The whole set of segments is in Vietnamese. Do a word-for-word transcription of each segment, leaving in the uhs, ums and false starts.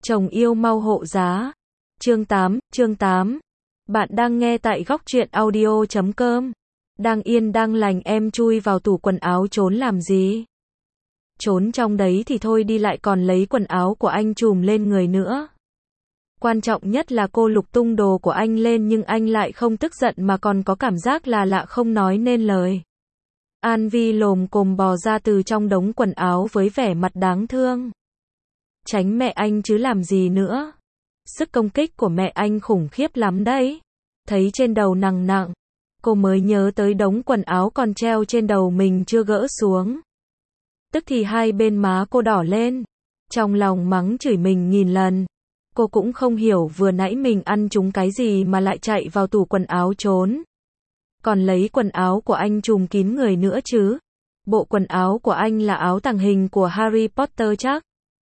Chồng yêu mau hộ giá. Chương tám, chương tám. Bạn đang nghe tại góc truyện audio chấm com. Đang yên đang lành em chui vào tủ quần áo trốn làm gì? Trốn trong đấy thì thôi đi lại còn lấy quần áo của anh trùm lên người nữa. Quan trọng nhất là cô lục tung đồ của anh lên nhưng anh lại không tức giận mà còn có cảm giác là lạ không nói nên lời. An Vi lồm cồm bò ra từ trong đống quần áo với vẻ mặt đáng thương. Tránh mẹ anh chứ làm gì nữa. Sức công kích của mẹ anh khủng khiếp lắm đấy. Thấy trên đầu nặng nặng, cô mới nhớ tới đống quần áo còn treo trên đầu mình chưa gỡ xuống. Tức thì hai bên má cô đỏ lên. Trong lòng mắng chửi mình nghìn lần. Cô cũng không hiểu vừa nãy mình ăn trúng cái gì mà lại chạy vào tủ quần áo trốn. Còn lấy quần áo của anh trùm kín người nữa chứ. Bộ quần áo của anh là áo tàng hình của Harry Potter chắc.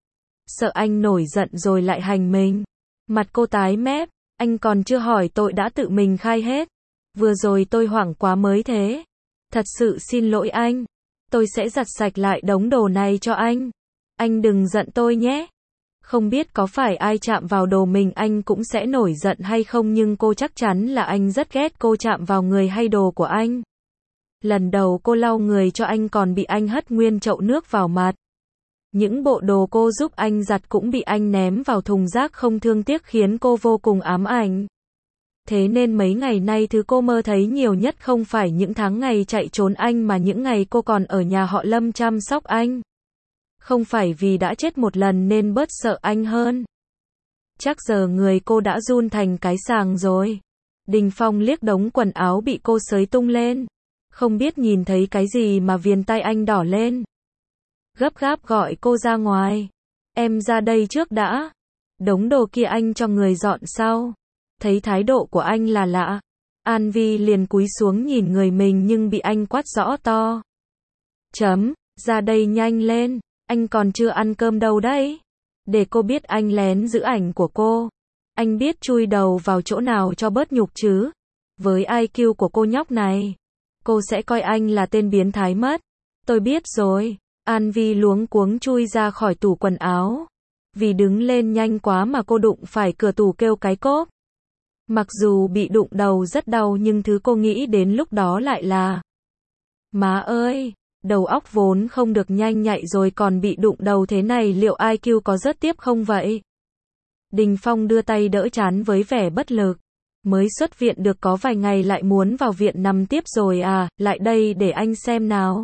Sợ anh nổi giận rồi lại hành mình. Mặt cô tái mét, anh còn chưa hỏi tội đã tự mình khai hết. Vừa rồi tôi hoảng quá mới thế. Thật sự xin lỗi anh. Tôi sẽ giặt sạch lại đống đồ này cho anh. Anh đừng giận tôi nhé. Không biết có phải ai chạm vào đồ mình anh cũng sẽ nổi giận hay không nhưng cô chắc chắn là anh rất ghét cô chạm vào người hay đồ của anh. Lần đầu cô lau người cho anh còn bị anh hất nguyên chậu nước vào mặt. Những bộ đồ cô giúp anh giặt cũng bị anh ném vào thùng rác không thương tiếc khiến cô vô cùng ám ảnh. Thế nên mấy ngày nay thứ cô mơ thấy nhiều nhất không phải những tháng ngày chạy trốn anh mà những ngày cô còn ở nhà họ Lâm chăm sóc anh. Không phải vì đã chết một lần nên bớt sợ anh hơn. Chắc giờ người cô đã run thành cái sàng rồi. Đình Phong liếc đống quần áo bị cô xới tung lên. Không biết nhìn thấy cái gì mà viền tay anh đỏ lên. Gấp gáp gọi cô ra ngoài. Em ra đây trước đã. Đống đồ kia anh cho người dọn sau. Thấy thái độ của anh là lạ. An Vi liền cúi xuống nhìn người mình nhưng bị anh quát rõ to. Chấm, ra đây nhanh lên. Anh còn chưa ăn cơm đâu đấy. Để cô biết anh lén giữ ảnh của cô. Anh biết chui đầu vào chỗ nào cho bớt nhục chứ. Với i kiu của cô nhóc này, cô sẽ coi anh là tên biến thái mất. Tôi biết rồi. An Vi luống cuống chui ra khỏi tủ quần áo. Vì đứng lên nhanh quá mà cô đụng phải cửa tủ kêu cái cốp. Mặc dù bị đụng đầu rất đau nhưng thứ cô nghĩ đến lúc đó lại là: má ơi, đầu óc vốn không được nhanh nhạy rồi còn bị đụng đầu thế này liệu i kiu có rớt tiếp không vậy? Đình Phong đưa tay đỡ trán với vẻ bất lực. Mới xuất viện được có vài ngày lại muốn vào viện nằm tiếp rồi à, lại đây để anh xem nào.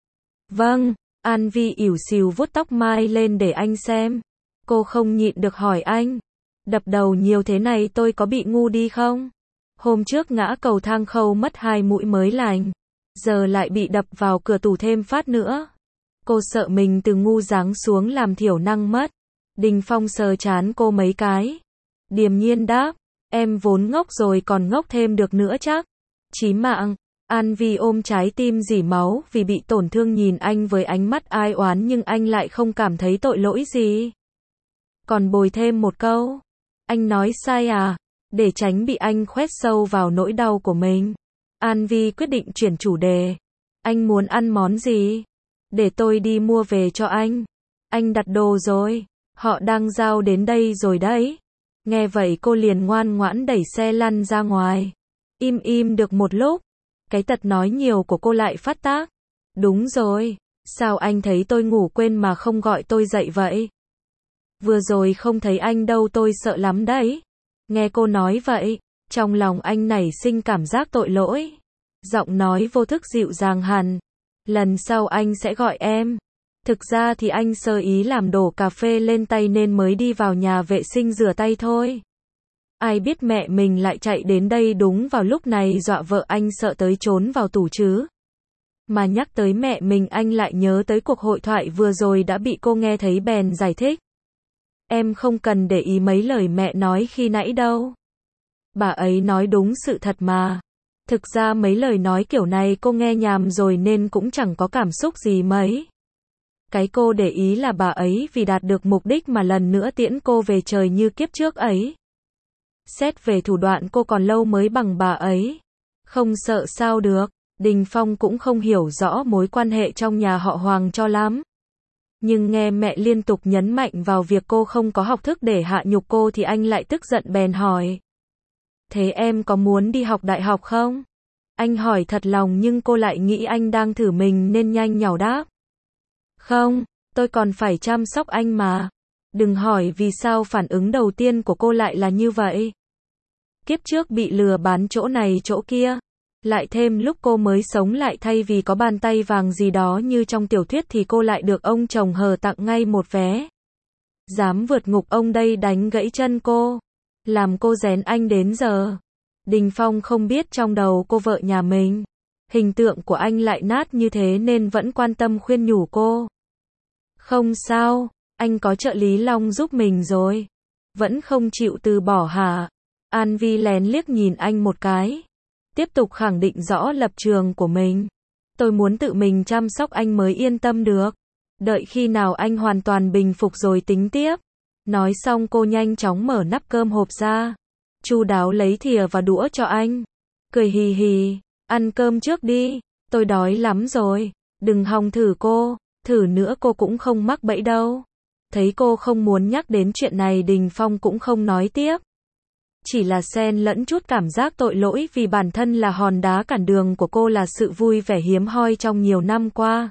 Vâng, An Vi ỉu xìu vuốt tóc mai lên để anh xem. Cô không nhịn được hỏi anh. Đập đầu nhiều thế này tôi có bị ngu đi không? Hôm trước ngã cầu thang khâu mất hai mũi mới lành. Giờ lại bị đập vào cửa tủ thêm phát nữa. Cô sợ mình từ ngu giáng xuống làm thiểu năng mất. Đình Phong sờ trán cô mấy cái. Điềm nhiên đáp. Em vốn ngốc rồi còn ngốc thêm được nữa chắc. Chí mạng. An Vi ôm trái tim rỉ máu vì bị tổn thương nhìn anh với ánh mắt ai oán nhưng anh lại không cảm thấy tội lỗi gì. Còn bồi thêm một câu. Anh nói sai à? Để tránh bị anh khoét sâu vào nỗi đau của mình. An Vi quyết định chuyển chủ đề. Anh muốn ăn món gì? Để tôi đi mua về cho anh. Anh đặt đồ rồi. Họ đang giao đến đây rồi đấy. Nghe vậy cô liền ngoan ngoãn đẩy xe lăn ra ngoài. Im im được một lúc. Cái tật nói nhiều của cô lại phát tác. Đúng rồi. Sao anh thấy tôi ngủ quên mà không gọi tôi dậy vậy? Vừa rồi không thấy anh đâu tôi sợ lắm đấy. Nghe cô nói vậy. Trong lòng anh nảy sinh cảm giác tội lỗi. Giọng nói vô thức dịu dàng hẳn. Lần sau anh sẽ gọi em. Thực ra thì anh sơ ý làm đổ cà phê lên tay nên mới đi vào nhà vệ sinh rửa tay thôi. Ai biết mẹ mình lại chạy đến đây đúng vào lúc này dọa vợ anh sợ tới trốn vào tủ chứ. Mà nhắc tới mẹ mình anh lại nhớ tới cuộc hội thoại vừa rồi đã bị cô nghe thấy bèn giải thích. Em không cần để ý mấy lời mẹ nói khi nãy đâu. Bà ấy nói đúng sự thật mà. Thực ra mấy lời nói kiểu này cô nghe nhàm rồi nên cũng chẳng có cảm xúc gì mấy. Cái cô để ý là bà ấy vì đạt được mục đích mà lần nữa tiễn cô về trời như kiếp trước ấy. Xét về thủ đoạn cô còn lâu mới bằng bà ấy. Không sợ sao được. Đình Phong cũng không hiểu rõ mối quan hệ trong nhà họ Hoàng cho lắm. Nhưng nghe mẹ liên tục nhấn mạnh vào việc cô không có học thức để hạ nhục cô thì anh lại tức giận bèn hỏi. Thế em có muốn đi học đại học không? Anh hỏi thật lòng nhưng cô lại nghĩ anh đang thử mình nên nhanh nhảu đáp. Không, tôi còn phải chăm sóc anh mà. Đừng hỏi vì sao phản ứng đầu tiên của cô lại là như vậy. Kiếp trước bị lừa bán chỗ này chỗ kia. Lại thêm lúc cô mới sống lại thay vì có bàn tay vàng gì đó như trong tiểu thuyết thì cô lại được ông chồng hờ tặng ngay một vé. Dám vượt ngục ông đây đánh gãy chân cô. Làm cô rén anh đến giờ. Đình Phong không biết trong đầu cô vợ nhà mình. Hình tượng của anh lại nát như thế nên vẫn quan tâm khuyên nhủ cô. Không sao, anh có trợ lý Long giúp mình rồi. Vẫn không chịu từ bỏ hả? An Vi lén liếc nhìn anh một cái. Tiếp tục khẳng định rõ lập trường của mình. Tôi muốn tự mình chăm sóc anh mới yên tâm được. Đợi khi nào anh hoàn toàn bình phục rồi tính tiếp. Nói xong cô nhanh chóng mở nắp cơm hộp ra. Chu đáo lấy thìa và đũa cho anh. Cười hì hì, ăn cơm trước đi, tôi đói lắm rồi. Đừng hòng thử cô, thử nữa cô cũng không mắc bẫy đâu. Thấy cô không muốn nhắc đến chuyện này Đình Phong cũng không nói tiếp. Chỉ là xen lẫn chút cảm giác tội lỗi vì bản thân là hòn đá cản đường của cô là sự vui vẻ hiếm hoi trong nhiều năm qua.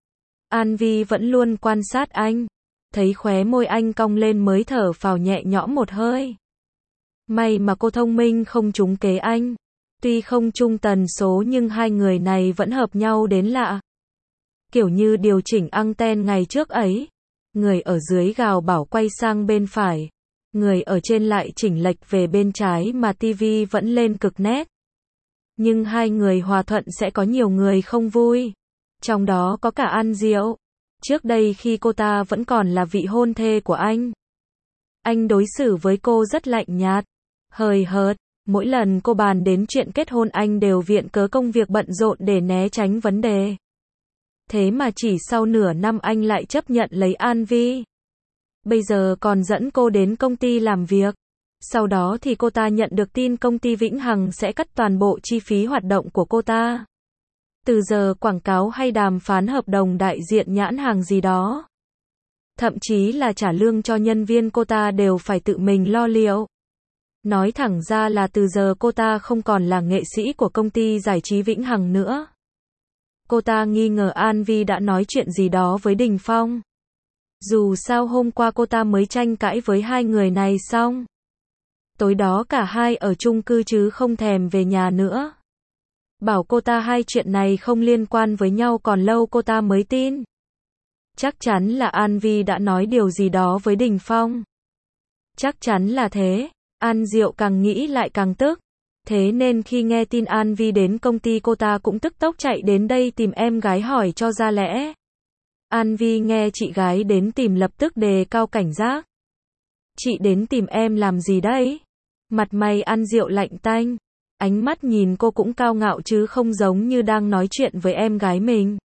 An Vi vẫn luôn quan sát anh. Thấy khóe môi anh cong lên mới thở phào nhẹ nhõm một hơi. May mà cô thông minh không trúng kế anh. Tuy không chung tần số nhưng hai người này vẫn hợp nhau đến lạ. Kiểu như điều chỉnh anten ngày trước ấy. Người ở dưới gào bảo quay sang bên phải. Người ở trên lại chỉnh lệch về bên trái mà tivi vẫn lên cực nét. Nhưng hai người hòa thuận sẽ có nhiều người không vui. Trong đó có cả An Diệu. Trước đây khi cô ta vẫn còn là vị hôn thê của anh. Anh đối xử với cô rất lạnh nhạt, hời hợt. Mỗi lần cô bàn đến chuyện kết hôn anh đều viện cớ công việc bận rộn để né tránh vấn đề. Thế mà chỉ sau nửa năm anh lại chấp nhận lấy An Vi. Bây giờ còn dẫn cô đến công ty làm việc. Sau đó thì cô ta nhận được tin công ty Vĩnh Hằng sẽ cắt toàn bộ chi phí hoạt động của cô ta. Từ giờ quảng cáo hay đàm phán hợp đồng đại diện nhãn hàng gì đó. Thậm chí là trả lương cho nhân viên cô ta đều phải tự mình lo liệu. Nói thẳng ra là từ giờ cô ta không còn là nghệ sĩ của công ty giải trí Vĩnh Hằng nữa. Cô ta nghi ngờ An Vi đã nói chuyện gì đó với Đình Phong. Dù sao hôm qua cô ta mới tranh cãi với hai người này xong. Tối đó cả hai ở chung cư chứ không thèm về nhà nữa. Bảo cô ta hai chuyện này không liên quan với nhau còn lâu cô ta mới tin. Chắc chắn là An Vi đã nói điều gì đó với Đình Phong. Chắc chắn là thế. An Diệu càng nghĩ lại càng tức. Thế nên khi nghe tin An Vi đến công ty cô ta cũng tức tốc chạy đến đây tìm em gái hỏi cho ra lẽ. An Vi nghe chị gái đến tìm lập tức đề cao cảnh giác. Chị đến tìm em làm gì đấy? Mặt mày An Diệu lạnh tanh. Ánh mắt nhìn cô cũng cao ngạo chứ không giống như đang nói chuyện với em gái mình.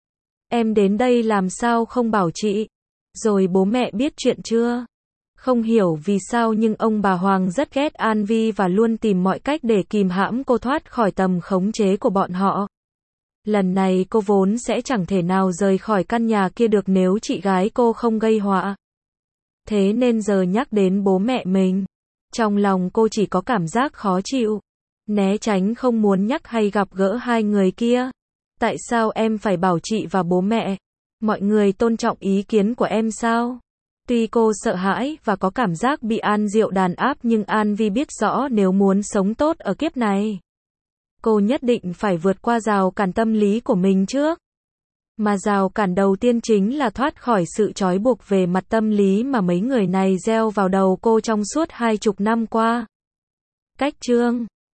Em đến đây làm sao không bảo chị? Rồi bố mẹ biết chuyện chưa? Không hiểu vì sao nhưng ông bà Hoàng rất ghét An Vi và luôn tìm mọi cách để kìm hãm cô thoát khỏi tầm khống chế của bọn họ. Lần này cô vốn sẽ chẳng thể nào rời khỏi căn nhà kia được nếu chị gái cô không gây họa. Thế nên giờ nhắc đến bố mẹ mình, trong lòng cô chỉ có cảm giác khó chịu. Né tránh không muốn nhắc hay gặp gỡ hai người kia. Tại sao em phải bảo chị và bố mẹ? Mọi người tôn trọng ý kiến của em sao? Tuy cô sợ hãi và có cảm giác bị An Diệu đàn áp nhưng An Vi biết rõ nếu muốn sống tốt ở kiếp này, cô nhất định phải vượt qua rào cản tâm lý của mình trước. Mà rào cản đầu tiên chính là thoát khỏi sự trói buộc về mặt tâm lý mà mấy người này gieo vào đầu cô trong suốt hai chục năm qua. Cách chương